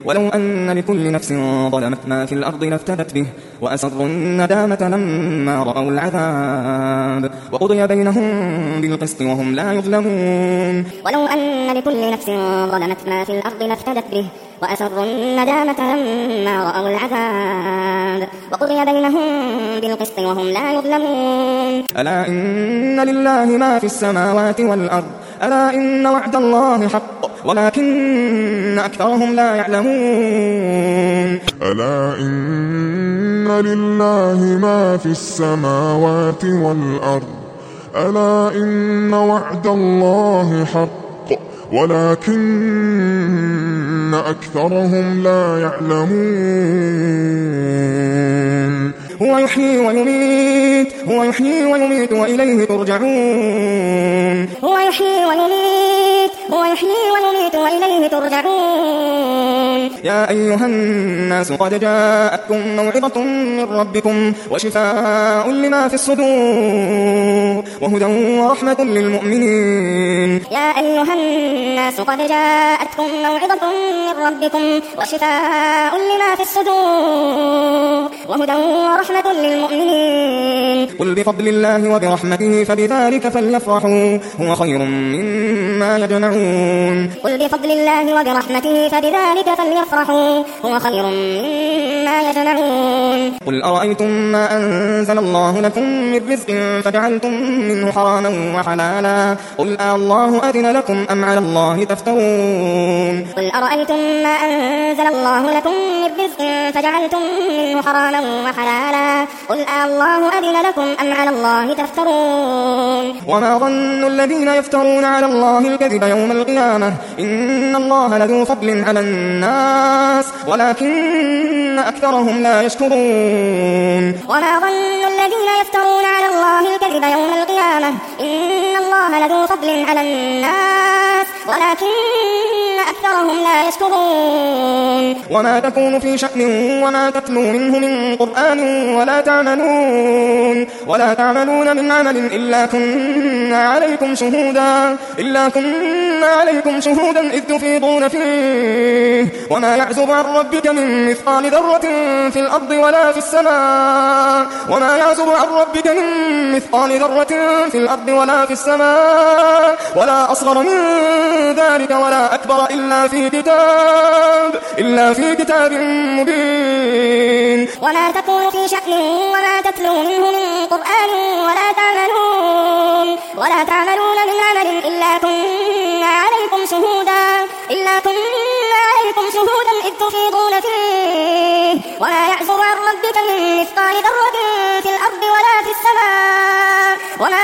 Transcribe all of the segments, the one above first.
ولو أن لكل نفس ظلمت ما في الأرض لافتدت به وأسروا الندامة لما رأوا العذاب وقضي بينهم بالقسط وهم لا يظلمون. ولو أن لكل نفس ظلمت ما في الأرض لافتدت به وأسروا الندامة لما رأوا العذاب وقضي بينهم بالقسط وهم لا يظلمون. ألا إن لله ما في السماوات والأرض ألا إن وعد الله حق ولكن أكثرهم لا يعلمون. ألا إن لله ما في السماوات والأرض ألا إن وعد الله حق ولكن أكثرهم لا يعلمون. هو يحيي ويميت وإليه ترجعون. هو يحيي ويميت وإليه ترجعون. يا أيها الناس قد جاءتكم موعظة من ربكم وشفاء لما في الصدور وهدى ورحمة للمؤمنين. يا أيها الناس قد جاءتكم موعظة من ربكم وشفاء لما في الصدور وهدى ورحمة للمؤمنين. قل بفضل الله وبرحمته فبذلك فليفرحوا هو خير مما يجمعون. قل بفضل الله وبرحمته فبذلك فليفرحوا هو خير مما يجمعون. قل أرأيتم ما أنزل الله لكم من رزق فجعلتم منه حراما وحلالا قل الله أذن لكم أم على الله تفترون. قل أرأيتم ما أنزل الله لكم من رزق فجعلتم منه حراما وحلالا قل الله أذن لكم أم على الله تفترون. وما ظن الذين يفترون على الله الكذب يوم القيامة إن الله لذو فضل على الناس ولكن أكثرهم لا يشكرون. وما ظن الذين يفترون على الله الكذب يوم القيامة إن الله لذو فضل على الناس ولكن أكثرهم لا يشكرون. وما تكون في شأن وما تتلو منه من قرآن ولا تعملون من عمل إلا كنا عليكم شهودا إذ تفيضون فيه وما يعزب عن ربك من مثقال ذرة في الأرض ولا في السماء ولا أصغر من ذلك ولا أكبر إلا في كتاب مبين. وما تكون في شأن وما تتلو منه من قرآن ولا تعملون من عمل إلا كنا عليكم شهودا إذ تفيضون فيه وما يعزب عن ربك من مثقال ذرة في الأرض ولا في السماء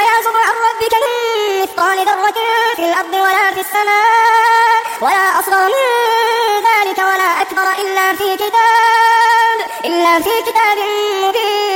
ولا أصغر من ذلك ولا أكبر إلا في كتاب مبين.